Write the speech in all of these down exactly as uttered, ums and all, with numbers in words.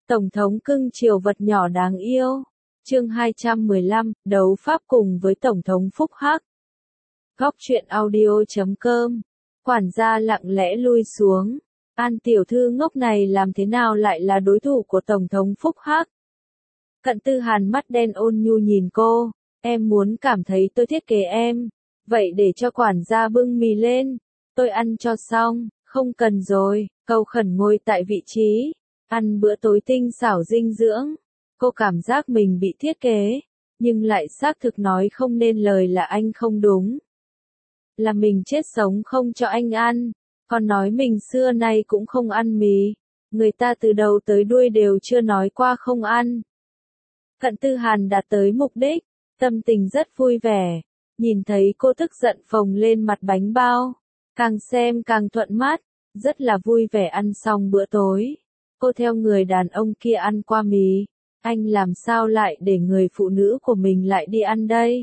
Tổng thống cưng chiều vật nhỏ đáng yêu. Chương hai trăm mười lăm, đấu pháp cùng với Tổng thống Phúc Hắc. Góc truyện audio chấm com. Quản gia lặng lẽ lui xuống. An tiểu thư ngốc này làm thế nào lại là đối thủ của Tổng thống Phúc Hắc? Cận Tư Hàn mắt đen ôn nhu nhìn cô. Em muốn cảm thấy tôi thiết kế em. Vậy để cho quản gia bưng mì lên. Tôi ăn cho xong. Không cần rồi. Cầu khẩn ngồi tại vị trí. Ăn bữa tối tinh xảo dinh dưỡng. Cô cảm giác mình bị thiết kế. Nhưng lại xác thực nói không nên lời là anh không đúng. Là mình chết sống không cho anh ăn. Còn nói mình xưa nay cũng không ăn mì. Người ta từ đầu tới đuôi đều chưa nói qua không ăn. Cận Tư Hàn đạt tới mục đích. Tâm tình rất vui vẻ. Nhìn thấy cô tức giận phồng lên mặt bánh bao. Càng xem càng thuận mắt. Rất là vui vẻ ăn xong bữa tối. Cô theo người đàn ông kia ăn qua mì. Anh làm sao lại để người phụ nữ của mình lại đi ăn đây?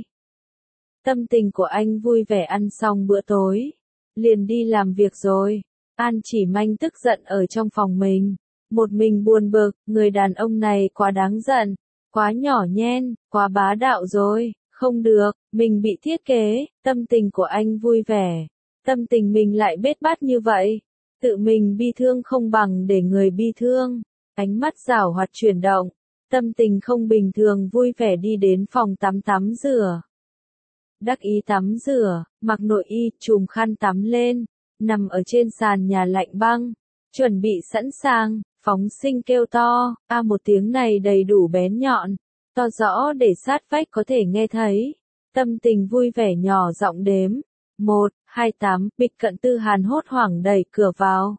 Tâm tình của anh vui vẻ ăn xong bữa tối. Liền đi làm việc rồi. An Chỉ Manh tức giận ở trong phòng mình. Một mình buồn bực, người đàn ông này quá đáng giận. Quá nhỏ nhen, quá bá đạo rồi. Không được, mình bị thiết kế. Tâm tình của anh vui vẻ. Tâm tình mình lại bết bát như vậy. Tự mình bi thương không bằng để người bi thương. Ánh mắt giảo hoạt chuyển động. Tâm tình không bình thường vui vẻ đi đến phòng tắm tắm rửa. Đắc ý tắm rửa, mặc nội y, chùm khăn tắm lên. Nằm ở trên sàn nhà lạnh băng. Chuẩn bị sẵn sàng, phóng sinh kêu to. A một tiếng này đầy đủ bén nhọn. To rõ để sát vách có thể nghe thấy. Tâm tình vui vẻ nhỏ giọng đếm. Một, hai tám, bịch Cận Tư Hàn hốt hoảng đẩy cửa vào.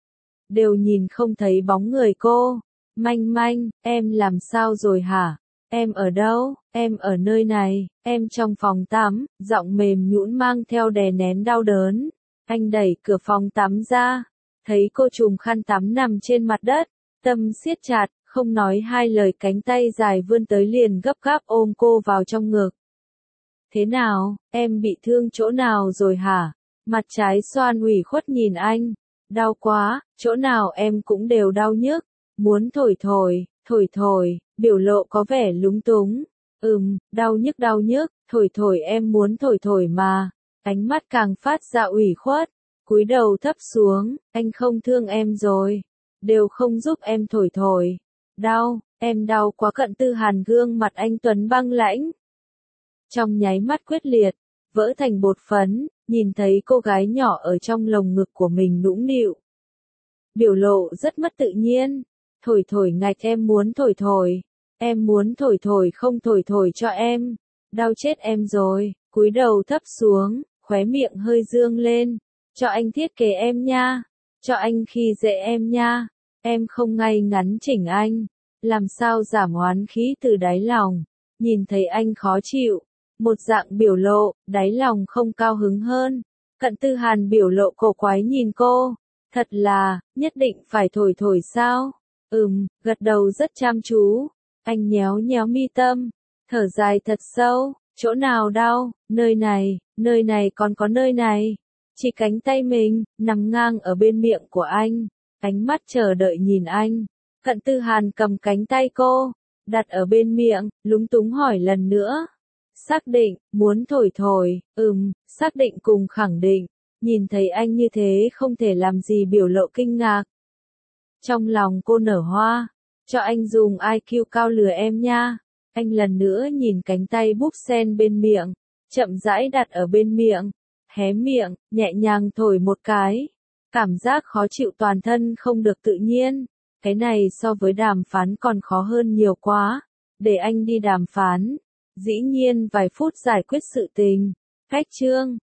Đều nhìn không thấy bóng người cô. Manh Manh, em làm sao rồi hả? Em ở đâu? Em ở nơi này, em trong phòng tắm, giọng mềm nhũn mang theo đè nén đau đớn. Anh đẩy cửa phòng tắm ra, thấy cô trùm khăn tắm nằm trên mặt đất, tâm siết chặt, không nói hai lời cánh tay dài vươn tới liền gấp gáp ôm cô vào trong ngực. Thế nào, em bị thương chỗ nào rồi hả? Mặt trái xoan ủy khuất nhìn anh. Đau quá, chỗ nào em cũng đều đau nhức. Muốn thổi thổi, thổi thổi, biểu lộ có vẻ lúng túng. Ừm, đau nhức đau nhức, thổi thổi em muốn thổi thổi mà. Ánh mắt càng phát ra ủy khuất. Cúi đầu thấp xuống, anh không thương em rồi. Đều không giúp em thổi thổi. Đau, em đau quá. Cận Tư Hàn gương mặt anh tuấn băng lãnh. Trong nháy mắt quyết liệt, vỡ thành bột phấn, nhìn thấy cô gái nhỏ ở trong lồng ngực của mình nũng nịu. Biểu lộ rất mất tự nhiên. Thổi thổi ngạch em muốn thổi thổi. Em muốn thổi thổi không thổi thổi cho em. Đau chết em rồi. Cúi đầu thấp xuống, khóe miệng hơi dương lên. Cho anh thiết kế em nha. Cho anh khi dễ em nha. Em không ngay ngắn chỉnh anh. Làm sao giảm oán khí từ đáy lòng. Nhìn thấy anh khó chịu. Một dạng biểu lộ, đáy lòng không cao hứng hơn. Cận Tư Hàn biểu lộ cổ quái nhìn cô. Thật là, nhất định phải thổi thổi sao? Ừm, gật đầu rất chăm chú. Anh nhéo nhéo mi tâm. Thở dài thật sâu. Chỗ nào đau? Nơi này, nơi này còn có nơi này. Chỉ cánh tay mình, nằm ngang ở bên miệng của anh. Ánh mắt chờ đợi nhìn anh. Cận Tư Hàn cầm cánh tay cô. Đặt ở bên miệng, lúng túng hỏi lần nữa. Xác định, muốn thổi thổi, ừm, xác định cùng khẳng định. Nhìn thấy anh như thế không thể làm gì biểu lộ kinh ngạc. Trong lòng cô nở hoa. Cho anh dùng i kiu cao lừa em nha. Anh lần nữa nhìn cánh tay búp sen bên miệng. Chậm rãi đặt ở bên miệng. Hé miệng, nhẹ nhàng thổi một cái. Cảm giác khó chịu toàn thân không được tự nhiên. Cái này so với đàm phán còn khó hơn nhiều quá. Để anh đi đàm phán. Dĩ nhiên vài phút giải quyết sự tình. Cách chương.